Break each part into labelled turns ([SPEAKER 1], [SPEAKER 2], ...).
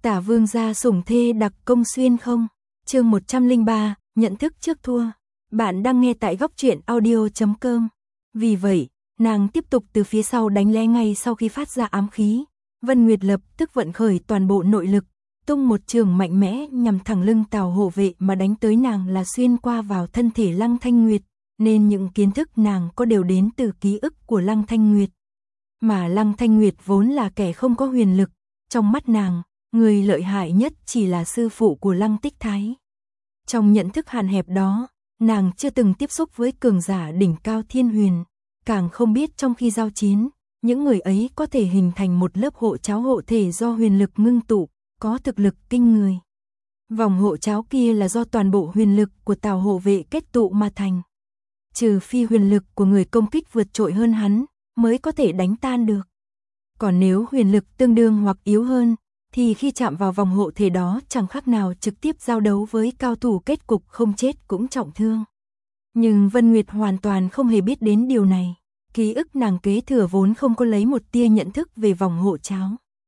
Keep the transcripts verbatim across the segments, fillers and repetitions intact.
[SPEAKER 1] Tả vương gia sủng thê đặc công xuyên không? Chương một trăm lẻ ba, nhận thức trước thua. Bạn đang nghe tại góc truyện audio chấm com. Vì vậy, nàng tiếp tục từ phía sau đánh lén ngay sau khi phát ra ám khí. Vân Nguyệt lập tức vận khởi toàn bộ nội lực, tung một trường mạnh mẽ nhằm thẳng lưng Tào hộ vệ mà đánh tới. Nàng là xuyên qua vào thân thể Lăng Thanh Nguyệt, nên những kiến thức nàng có đều đến từ ký ức của Lăng Thanh Nguyệt. Mà Lăng Thanh Nguyệt vốn là kẻ không có huyền lực, trong mắt nàng, người lợi hại nhất chỉ là sư phụ của Lăng Tích Thái. Trong nhận thức hạn hẹp đó, nàng chưa từng tiếp xúc với cường giả đỉnh cao thiên huyền, càng không biết trong khi giao chiến, những người ấy có thể hình thành một lớp hộ cháo hộ thể do huyền lực ngưng tụ, có thực lực kinh người. Vòng hộ cháo kia là do toàn bộ huyền lực của Tào hộ vệ kết tụ mà thành. Trừ phi huyền lực của người công kích vượt trội hơn hắn, mới có thể đánh tan được. Còn nếu huyền lực tương đương hoặc yếu hơn, thì khi chạm vào vòng hộ thể đó chẳng khác nào trực tiếp giao đấu với cao thủ, kết cục không chết cũng trọng thương. Nhưng Vân Nguyệt hoàn toàn không hề biết đến điều này. Ký ức nàng kế thừa vốn không có lấy một tia nhận thức về vòng hộ cháo.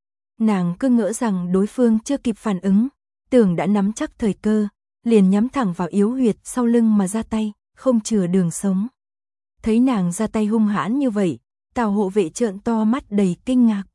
[SPEAKER 1] Nàng cứ ngỡ rằng đối phương chưa kịp phản ứng, tưởng đã nắm chắc thời cơ, liền nhắm thẳng vào yếu huyệt sau lưng mà ra tay, không chừa đường sống. Thấy nàng ra tay hung hãn như vậy, Tào hộ vệ trợn to mắt đầy kinh ngạc.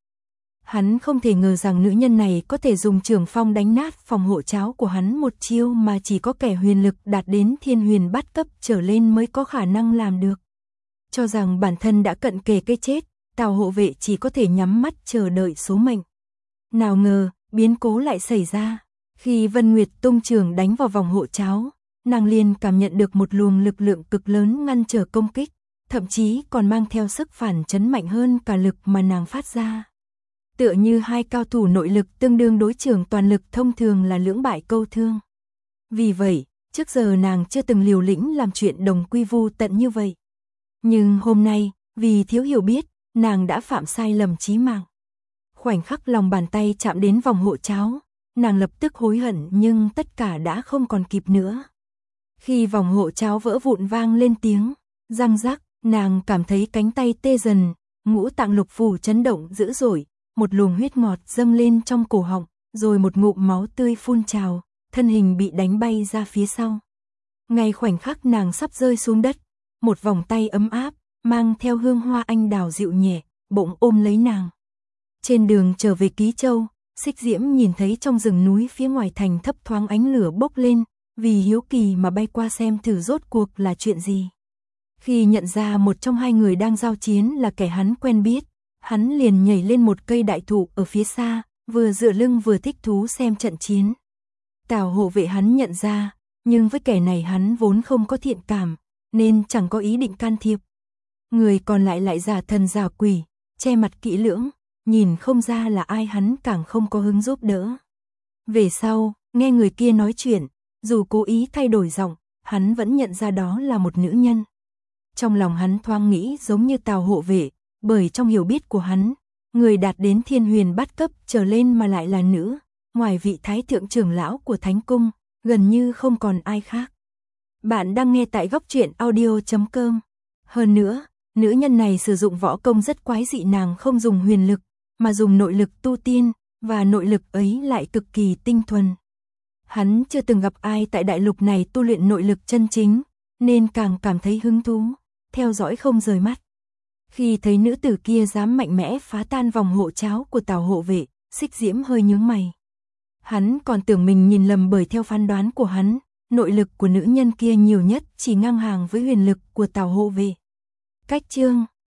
[SPEAKER 1] Hắn không thể ngờ rằng nữ nhân này có thể dùng trường phong đánh nát phòng hộ cháo của hắn một chiêu mà chỉ có kẻ huyền lực đạt đến thiên huyền bát cấp trở lên mới có khả năng làm được. Cho rằng bản thân đã cận kề cái chết, Tào hộ vệ chỉ có thể nhắm mắt chờ đợi số mệnh. Nào ngờ, biến cố lại xảy ra. Khi Vân Nguyệt tung trường đánh vào vòng hộ cháo, nàng liền cảm nhận được một luồng lực lượng cực lớn ngăn trở công kích, thậm chí còn mang theo sức phản chấn mạnh hơn cả lực mà nàng phát ra. Tựa như hai cao thủ nội lực tương đương đối trường toàn lực thông thường là lưỡng bại câu thương. Vì vậy, trước giờ nàng chưa từng liều lĩnh làm chuyện đồng quy vu tận như vậy. Nhưng hôm nay, vì thiếu hiểu biết, nàng đã phạm sai lầm chí mạng. Khoảnh khắc lòng bàn tay chạm đến vòng hộ cháo, nàng lập tức hối hận, nhưng tất cả đã không còn kịp nữa. Khi vòng hộ cháo vỡ vụn vang lên tiếng răng rắc, nàng cảm thấy cánh tay tê dần, ngũ tạng lục phủ chấn động dữ dội, một luồng huyết ngọt dâng lên trong cổ họng, rồi một ngụm máu tươi phun trào, thân hình bị đánh bay ra phía sau. Ngay khoảnh khắc nàng sắp rơi xuống đất, một vòng tay ấm áp, mang theo hương hoa anh đào dịu nhẹ, bỗng ôm lấy nàng. Trên đường trở về Ký Châu, Xích Diễm nhìn thấy trong rừng núi phía ngoài thành thấp thoáng ánh lửa bốc lên, vì hiếu kỳ mà bay qua xem thử rốt cuộc là chuyện gì. Khi nhận ra một trong hai người đang giao chiến là kẻ hắn quen biết, hắn liền nhảy lên một cây đại thụ ở phía xa, vừa dựa lưng vừa thích thú xem trận chiến. Tào hộ vệ hắn nhận ra, nhưng với kẻ này hắn vốn không có thiện cảm, nên chẳng có ý định can thiệp. Người còn lại lại giả thần giả quỷ, che mặt kỹ lưỡng, nhìn không ra là ai, hắn càng không có hứng giúp đỡ. Về sau, nghe người kia nói chuyện, dù cố ý thay đổi giọng, hắn vẫn nhận ra đó là một nữ nhân. Trong lòng hắn thoáng nghĩ giống như Tào hộ vệ, bởi trong hiểu biết của hắn, người đạt đến thiên huyền bát cấp trở lên mà lại là nữ, ngoài vị thái thượng trưởng lão của Thánh Cung, gần như không còn ai khác. Bạn đang nghe tại góc truyện audio chấm com. Hơn nữa, nữ nhân này sử dụng võ công rất quái dị, nàng không dùng huyền lực, mà dùng nội lực tu tiên, và nội lực ấy lại cực kỳ tinh thuần. Hắn chưa từng gặp ai tại đại lục này tu luyện nội lực chân chính, nên càng cảm thấy hứng thú, theo dõi không rời mắt. Khi thấy nữ tử kia dám mạnh mẽ phá tan vòng hộ cháo của Tào hộ vệ, Xích Diễm hơi nhướng mày. Hắn còn tưởng mình nhìn lầm, bởi theo phán đoán của hắn, nội lực của nữ nhân kia nhiều nhất chỉ ngang hàng với huyền lực của Tào hộ vệ. Cách chương